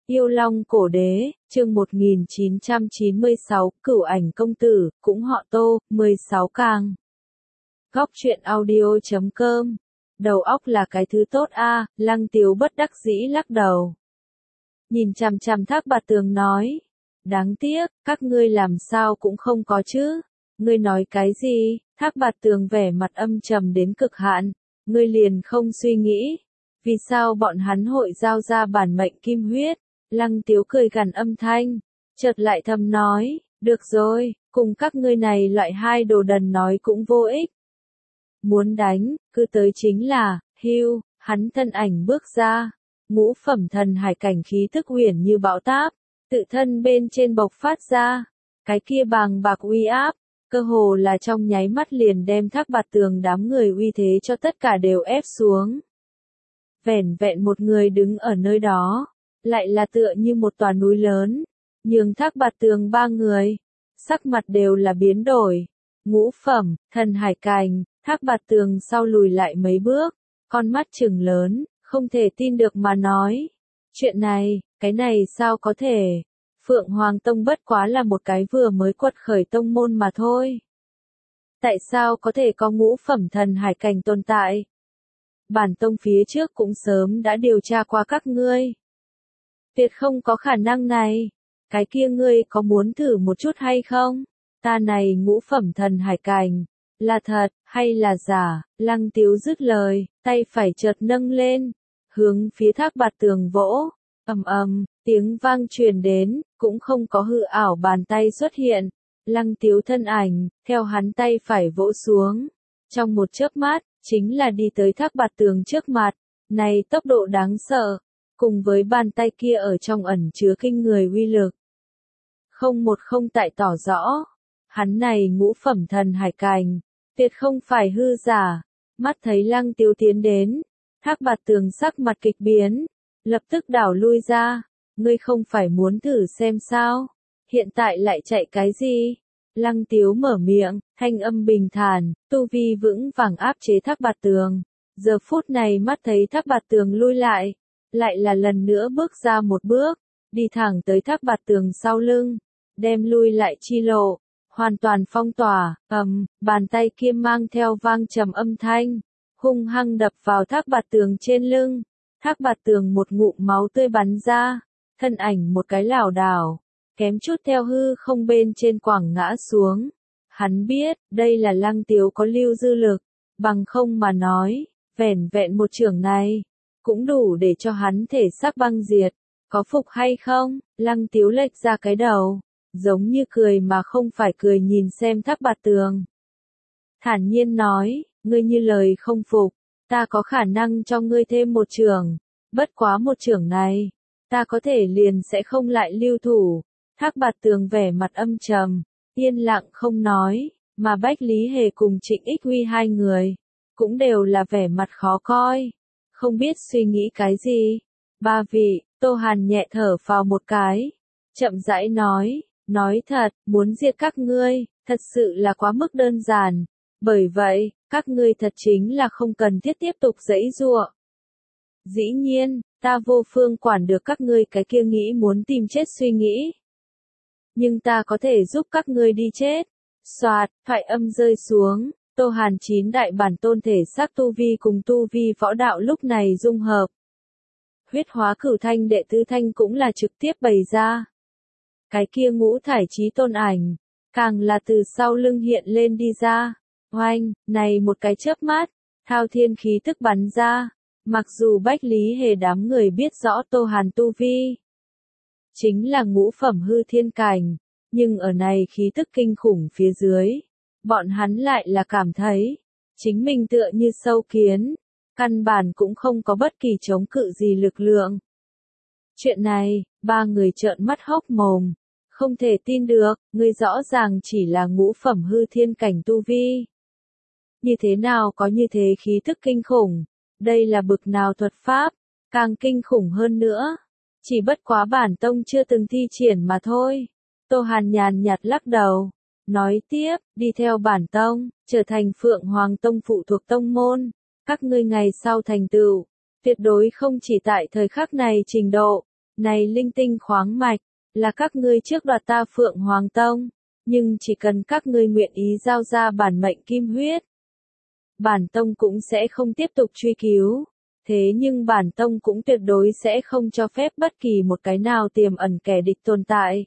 Yêu Long Cổ Đế, chương 1996, Cửu Ảnh Công Tử, cũng họ Tô, 16 càng. Góc truyện audio.com. Đầu óc là cái thứ tốt a, Lăng Tiếu bất đắc dĩ lắc đầu. Nhìn chằm chằm Thác Bạt Tường nói. Đáng tiếc, các ngươi làm sao cũng không có chứ. Ngươi nói cái gì? Thác Bạt Tường vẻ mặt âm trầm đến cực hạn. Ngươi liền không suy nghĩ. Vì sao bọn hắn hội giao ra bản mệnh kim huyết? Lăng Tiếu cười gằn âm thanh, chợt lại thầm nói, được rồi, cùng các ngươi này loại hai đồ đần nói cũng vô ích. Muốn đánh, cứ tới chính là, hưu, hắn thân ảnh bước ra, ngũ phẩm thần hải cảnh khí tức huyền như bão táp, tự thân bên trên bộc phát ra, cái kia bàng bạc uy áp, cơ hồ là trong nháy mắt liền đem Thác Bạt Tường đám người uy thế cho tất cả đều ép xuống. Vẻn vẹn một người đứng ở nơi đó, lại là tựa như một tòa núi lớn, nhường Thác Bạt Tường ba người, sắc mặt đều là biến đổi. Ngũ phẩm, thần hải cảnh, Thác Bạt Tường sau lùi lại mấy bước, con mắt trừng lớn, không thể tin được mà nói. Chuyện này, cái này sao có thể? Phượng Hoàng Tông bất quá là một cái vừa mới quật khởi tông môn mà thôi. Tại sao có thể có ngũ phẩm thần hải cảnh tồn tại? Bản tông phía trước cũng sớm đã điều tra qua các ngươi. Tuyệt không có khả năng này. Cái kia ngươi có muốn thử một chút hay không? Ta này ngũ phẩm thần hải cảnh, là thật, hay là giả? Lăng Tiếu dứt lời, tay phải chợt nâng lên, hướng phía Thác Bạt Tường vỗ, ầm ầm, tiếng vang truyền đến, cũng không có hư ảo bàn tay xuất hiện. Lăng Tiếu thân ảnh, theo hắn tay phải vỗ xuống, trong một chớp mắt, chính là đi tới Thác Bạt Tường trước mặt, này tốc độ đáng sợ. Cùng với bàn tay kia ở trong ẩn chứa kinh người uy lực. Không một không tại tỏ rõ, hắn này ngũ phẩm thần hải cảnh, tuyệt không phải hư giả. Mắt thấy Lăng Tiếu tiến đến, Thác Bạt Tường sắc mặt kịch biến, lập tức đảo lui ra, ngươi không phải muốn thử xem sao, hiện tại lại chạy cái gì? Lăng Tiếu mở miệng, thanh âm bình thản, tu vi vững vàng áp chế Thác Bạt Tường. Giờ phút này mắt thấy Thác Bạt Tường lui lại là lần nữa bước ra một bước, đi thẳng tới Thác Bạt Tường sau lưng, đem lui lại chi lộ, hoàn toàn phong tỏa, bàn tay kia mang theo vang trầm âm thanh, hung hăng đập vào Thác Bạt Tường trên lưng, Thác Bạt Tường một ngụm máu tươi bắn ra, thân ảnh một cái lảo đảo, kém chút theo hư không bên trên quẳng ngã xuống. Hắn biết, đây là Lăng Tiếu có lưu dư lực, bằng không mà nói, vẻn vẹn một chưởng này cũng đủ để cho hắn thể xác băng diệt, có phục hay không? Lăng Tiếu lệch ra cái đầu, giống như cười mà không phải cười nhìn xem Thác Bạt Tường. Thản nhiên nói, ngươi như lời không phục, ta có khả năng cho ngươi thêm một chưởng, bất quá một chưởng này, ta có thể liền sẽ không lại lưu thủ. Thác Bạt Tường vẻ mặt âm trầm, yên lặng không nói, mà Bách Lý Hề cùng Trịnh Ích Huy hai người, cũng đều là vẻ mặt khó coi. Không biết suy nghĩ cái gì. Ba vị, Tô Hàn nhẹ thở phào một cái. Chậm rãi nói thật, muốn diệt các ngươi, thật sự là quá mức đơn giản. Bởi vậy, các ngươi thật chính là không cần thiết tiếp tục giãy giụa. Dĩ nhiên, ta vô phương quản được các ngươi cái kia nghĩ muốn tìm chết suy nghĩ. Nhưng ta có thể giúp các ngươi đi chết. Soạt, thoại âm rơi xuống. Tô Hàn chín đại bản tôn thể xác tu vi cùng tu vi võ đạo lúc này dung hợp. Huyết hóa cửu thanh đệ tứ thanh cũng là trực tiếp bày ra. Cái kia ngũ thải chí tôn ảnh, càng là từ sau lưng hiện lên đi ra. Oanh, này một cái chớp mắt, thao thiên khí tức bắn ra. Mặc dù Bách Lý Hề đám người biết rõ Tô Hàn tu vi chính là ngũ phẩm hư thiên cảnh, nhưng ở này khí tức kinh khủng phía dưới, bọn hắn lại là cảm thấy, chính mình tựa như sâu kiến, căn bản cũng không có bất kỳ chống cự gì lực lượng. Chuyện này, ba người trợn mắt hốc mồm, không thể tin được, ngươi rõ ràng chỉ là ngũ phẩm hư thiên cảnh tu vi. Như thế nào có như thế khí thức kinh khủng, đây là bực nào thuật pháp, càng kinh khủng hơn nữa, chỉ bất quá bản tông chưa từng thi triển mà thôi. Tô Hàn nhàn nhạt lắc đầu. Nói tiếp, đi theo bản tông, trở thành Phượng Hoàng Tông phụ thuộc tông môn, các ngươi ngày sau thành tựu, tuyệt đối không chỉ tại thời khắc này trình độ, Này linh tinh khoáng mạch, là các ngươi trước đoạt ta Phượng Hoàng Tông, nhưng chỉ cần các ngươi nguyện ý giao ra bản mệnh kim huyết, bản tông cũng sẽ không tiếp tục truy cứu. Thế nhưng bản tông cũng tuyệt đối sẽ không cho phép bất kỳ một cái nào tiềm ẩn kẻ địch tồn tại.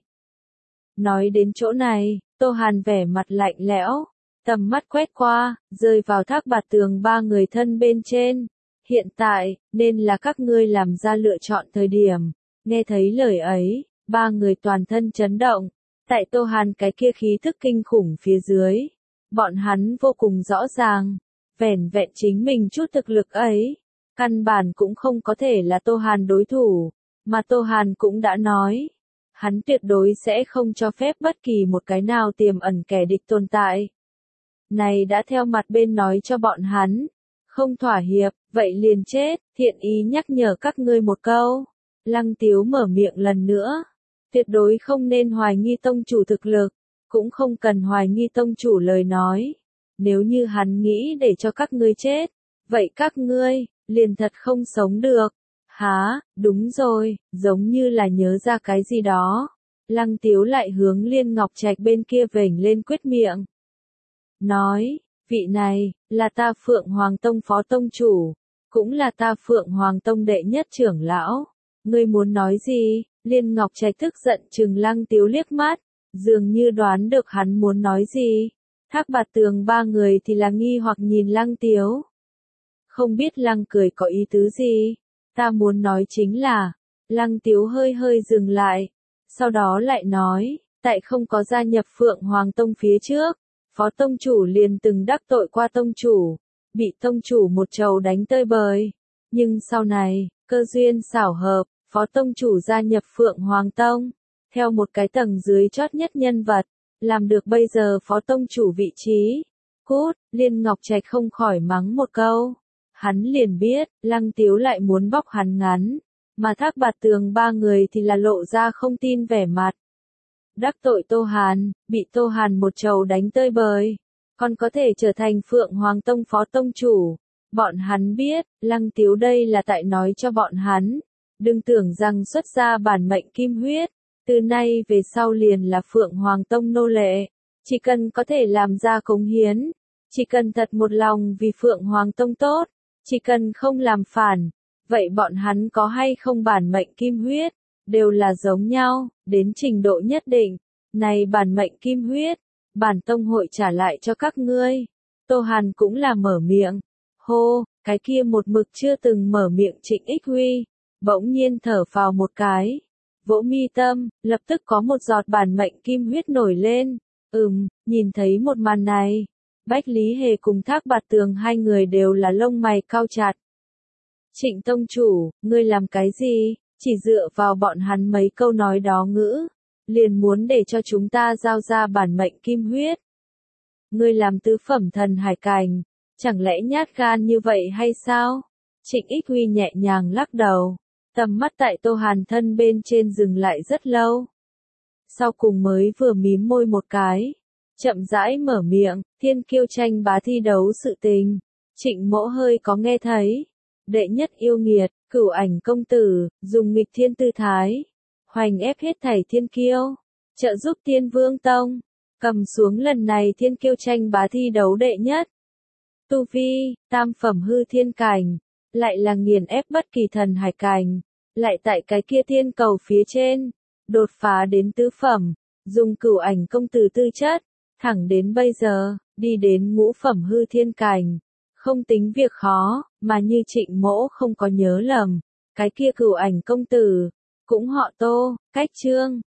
Nói đến chỗ này, Tô Hàn vẻ mặt lạnh lẽo, tầm mắt quét qua, rơi vào Thác Bạt Tường ba người thân bên trên. Hiện tại, nên là các ngươi làm ra lựa chọn thời điểm. Nghe thấy lời ấy, ba người toàn thân chấn động. Tại Tô Hàn cái kia khí thức kinh khủng phía dưới, bọn hắn vô cùng rõ ràng, vẻn vẹn chính mình chút thực lực ấy, căn bản cũng không có thể là Tô Hàn đối thủ, mà Tô Hàn cũng đã nói, hắn tuyệt đối sẽ không cho phép bất kỳ một cái nào tiềm ẩn kẻ địch tồn tại. Này đã theo mặt bên nói cho bọn hắn, không thỏa hiệp, vậy liền chết, thiện ý nhắc nhở các ngươi một câu. Lăng Tiếu mở miệng lần nữa, tuyệt đối không nên hoài nghi tông chủ thực lực, cũng không cần hoài nghi tông chủ lời nói. Nếu như hắn nghĩ để cho các ngươi chết, vậy các ngươi, liền thật không sống được. Hả, đúng rồi, giống như là nhớ ra cái gì đó. Lăng Tiếu lại hướng Liên Ngọc Trạch bên kia vểnh lên quyết miệng. Nói, vị này, là ta Phượng Hoàng Tông phó tông chủ, cũng là ta Phượng Hoàng Tông đệ nhất trưởng lão. Ngươi muốn nói gì? Liên Ngọc Trạch tức giận trừng Lăng Tiếu liếc mắt, dường như đoán được hắn muốn nói gì. Thác Bạt Tường ba người thì là nghi hoặc nhìn Lăng Tiếu. Không biết Lăng cười có ý tứ gì? Ta muốn nói chính là, Lăng Tiếu hơi hơi dừng lại, sau đó lại nói, tại không có gia nhập Phượng Hoàng Tông phía trước, phó tông chủ liền từng đắc tội qua tông chủ, bị tông chủ một trầu đánh tơi bời. Nhưng sau này, cơ duyên xảo hợp, phó tông chủ gia nhập Phượng Hoàng Tông, theo một cái tầng dưới chót nhất nhân vật, làm được bây giờ phó tông chủ vị trí. Cút, Liên Ngọc Trạch không khỏi mắng một câu. Hắn liền biết, Lăng Tiếu lại muốn bóc hắn ngắn, mà Thác Bạt Tường ba người thì là lộ ra không tin vẻ mặt. Đắc tội Tô Hàn, bị Tô Hàn một trầu đánh tơi bời, còn có thể trở thành Phượng Hoàng Tông phó tông chủ. Bọn hắn biết, Lăng Tiếu đây là tại nói cho bọn hắn, đừng tưởng rằng xuất ra bản mệnh kim huyết, từ nay về sau liền là Phượng Hoàng Tông nô lệ, chỉ cần có thể làm ra cống hiến, chỉ cần thật một lòng vì Phượng Hoàng Tông tốt, chỉ cần không làm phản, vậy bọn hắn có hay không bản mệnh kim huyết, đều là giống nhau, đến trình độ nhất định. Này bản mệnh kim huyết, bản tông hội trả lại cho các ngươi. Tô Hàn cũng là mở miệng. Hô, cái kia một mực chưa từng mở miệng Trịnh Ích Huy, bỗng nhiên thở phào một cái. Vỗ mi tâm, lập tức có một giọt bản mệnh kim huyết nổi lên. Nhìn thấy một màn này, Bách Lý Hề cùng Thác Bạt Tường hai người đều là lông mày cau chặt. Trịnh tông chủ, ngươi làm cái gì? Chỉ dựa vào bọn hắn mấy câu nói đó ngữ, liền muốn để cho chúng ta giao ra bản mệnh kim huyết. Ngươi làm tứ phẩm thần hải cành, chẳng lẽ nhát gan như vậy hay sao? Trịnh Ích Huy nhẹ nhàng lắc đầu, tầm mắt tại Tô Hàn thân bên trên dừng lại rất lâu. Sau cùng mới vừa mím môi một cái, chậm rãi mở miệng, thiên kiêu tranh bá thi đấu sự tình. Trịnh Mỗ hơi có nghe thấy. Đệ nhất yêu nghiệt, Cửu Ảnh công tử, dùng nghịch thiên tư thái, hoành ép hết thảy thiên kiêu, trợ giúp Thiên Vương Tông, cầm xuống lần này thiên kiêu tranh bá thi đấu đệ nhất. Tu vi, tam phẩm hư thiên cảnh, lại là nghiền ép bất kỳ thần hải cảnh, lại tại cái kia thiên cầu phía trên, đột phá đến tứ phẩm, dùng Cửu Ảnh công tử tư chất, thẳng đến bây giờ, đi đến ngũ phẩm hư thiên cảnh. Không tính việc khó, mà như Trịnh Mỗ không có nhớ lầm, cái kia Cửu Ảnh công tử, cũng họ Tô, cách Trương,